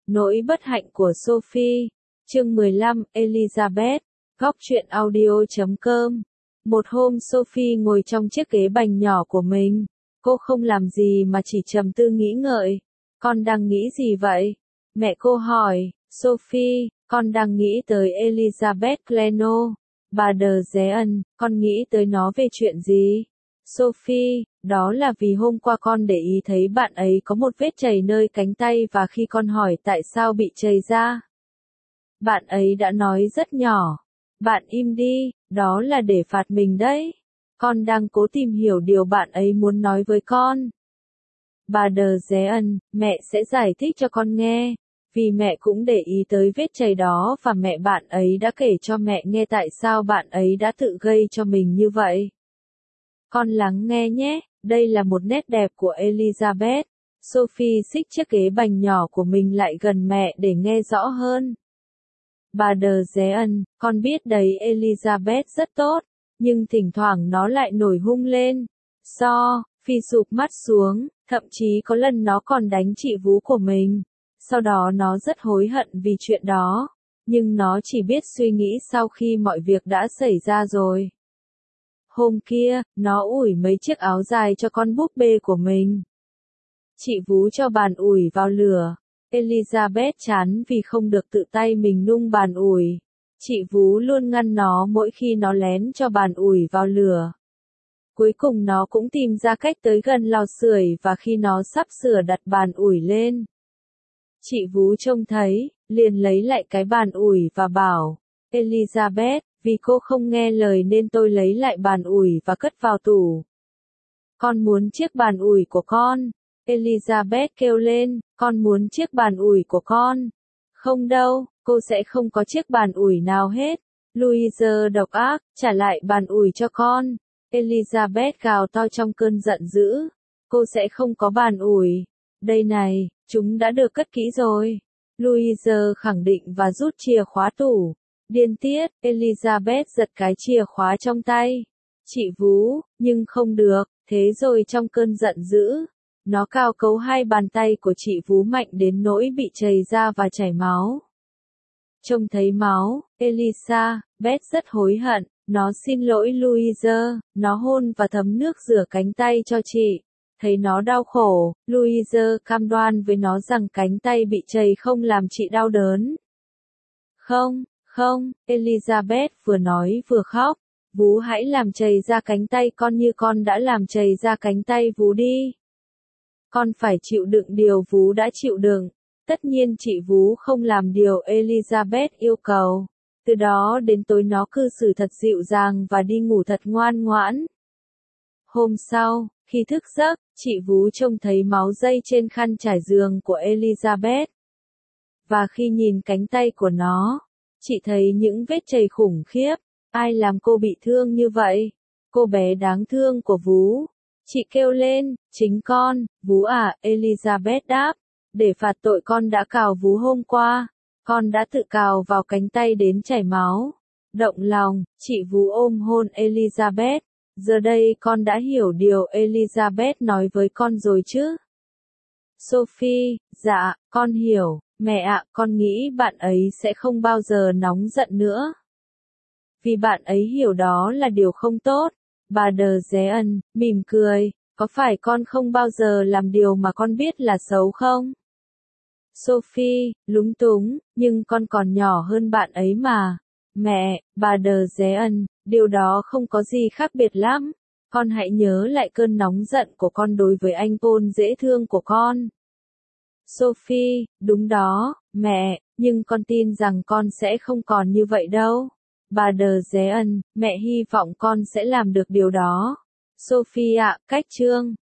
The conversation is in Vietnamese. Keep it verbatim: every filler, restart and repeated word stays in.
Nỗi bất hạnh của Sophie. Chương mười lăm, Elizabeth. Góc truyện audio chấm com. Một hôm Sophie ngồi trong chiếc ghế bành nhỏ của mình. Cô không làm gì mà chỉ trầm tư nghĩ ngợi. Con đang nghĩ gì vậy? Mẹ cô hỏi. Sophie, con đang nghĩ tới Elizabeth Cleno. Bà Đờ Dé Ân, con nghĩ tới nó về chuyện gì? Sophie, đó là vì hôm qua con để ý thấy bạn ấy có một vết chảy nơi cánh tay và khi con hỏi tại sao bị chảy ra, bạn ấy đã nói rất nhỏ. Bạn im đi, đó là để phạt mình đấy. Con đang cố tìm hiểu điều bạn ấy muốn nói với con. Bà Đờ Dé Ân, mẹ sẽ giải thích cho con nghe. Vì mẹ cũng để ý tới vết chảy đó và mẹ bạn ấy đã kể cho mẹ nghe tại sao bạn ấy đã tự gây cho mình như vậy. Con lắng nghe nhé, đây là một nét đẹp của Elizabeth. Sophie xích chiếc ghế bành nhỏ của mình lại gần mẹ để nghe rõ hơn. Bà Đờ Dé Ân, con biết đấy Elizabeth rất tốt, nhưng thỉnh thoảng nó lại nổi hung lên. So, Phi sụp mắt xuống, thậm chí có lần nó còn đánh chị vú của mình. Sau đó nó rất hối hận vì chuyện đó, nhưng nó chỉ biết suy nghĩ sau khi mọi việc đã xảy ra rồi. Hôm kia, nó ủi mấy chiếc áo dài cho con búp bê của mình. Chị vú cho bàn ủi vào lửa. Elizabeth chán vì không được tự tay mình nung bàn ủi. Chị vú luôn ngăn nó mỗi khi nó lén cho bàn ủi vào lửa. Cuối cùng nó cũng tìm ra cách tới gần lò sưởi và khi nó sắp sửa đặt bàn ủi lên, chị vú trông thấy, liền lấy lại cái bàn ủi và bảo, Elizabeth, vì cô không nghe lời nên tôi lấy lại bàn ủi và cất vào tủ. Con muốn chiếc bàn ủi của con. Elizabeth kêu lên, con muốn chiếc bàn ủi của con. Không đâu, cô sẽ không có chiếc bàn ủi nào hết. Louise độc ác, trả lại bàn ủi cho con. Elizabeth gào to trong cơn giận dữ. Cô sẽ không có bàn ủi. Đây này, chúng đã được cất kỹ rồi. Louise khẳng định và rút chìa khóa tủ. Điên tiết, Elizabeth giật cái chìa khóa trong tay. Chị vú, nhưng không được, thế rồi trong cơn giận dữ, nó cào cấu hai bàn tay của chị vú mạnh đến nỗi bị chảy ra và chảy máu. Trông thấy máu, Elizabeth rất hối hận, nó xin lỗi Louise, nó hôn và thấm nước rửa cánh tay cho chị. Thấy nó đau khổ, Louise cam đoan với nó rằng cánh tay bị chảy không làm chị đau đớn. Không, không, Elizabeth vừa nói vừa khóc. Vú hãy làm chảy ra cánh tay con như con đã làm chảy ra cánh tay vú đi. Con phải chịu đựng điều vú đã chịu đựng. Tất nhiên chị vú không làm điều Elizabeth yêu cầu. Từ đó đến tối nó cư xử thật dịu dàng và đi ngủ thật ngoan ngoãn. Hôm sau, khi thức giấc, chị vú trông thấy máu dây trên khăn trải giường của Elizabeth. Và khi nhìn cánh tay của nó, chị thấy những vết chảy khủng khiếp. Ai làm cô bị thương như vậy? Cô bé đáng thương của vú. Chị kêu lên, chính con, vú à, Elizabeth đáp. Để phạt tội con đã cào vú hôm qua. Con đã tự cào vào cánh tay đến chảy máu. Động lòng, chị vú ôm hôn Elizabeth. Giờ đây con đã hiểu điều Elizabeth nói với con rồi chứ? Sophie, dạ, con hiểu. Mẹ ạ, con nghĩ bạn ấy sẽ không bao giờ nóng giận nữa. Vì bạn ấy hiểu đó là điều không tốt. Bà Đờ Dé Ân, mỉm cười, có phải con không bao giờ làm điều mà con biết là xấu không? Sophie, lúng túng, nhưng con còn nhỏ hơn bạn ấy mà. Mẹ, bà Đờ Dé Ân, điều đó không có gì khác biệt lắm. Con hãy nhớ lại cơn nóng giận của con đối với anh Paul dễ thương của con. Sophie, đúng đó, mẹ, nhưng con tin rằng con sẽ không còn như vậy đâu. Bà Đờ Dé Ân, mẹ hy vọng con sẽ làm được điều đó. Sophie ạ, cách chương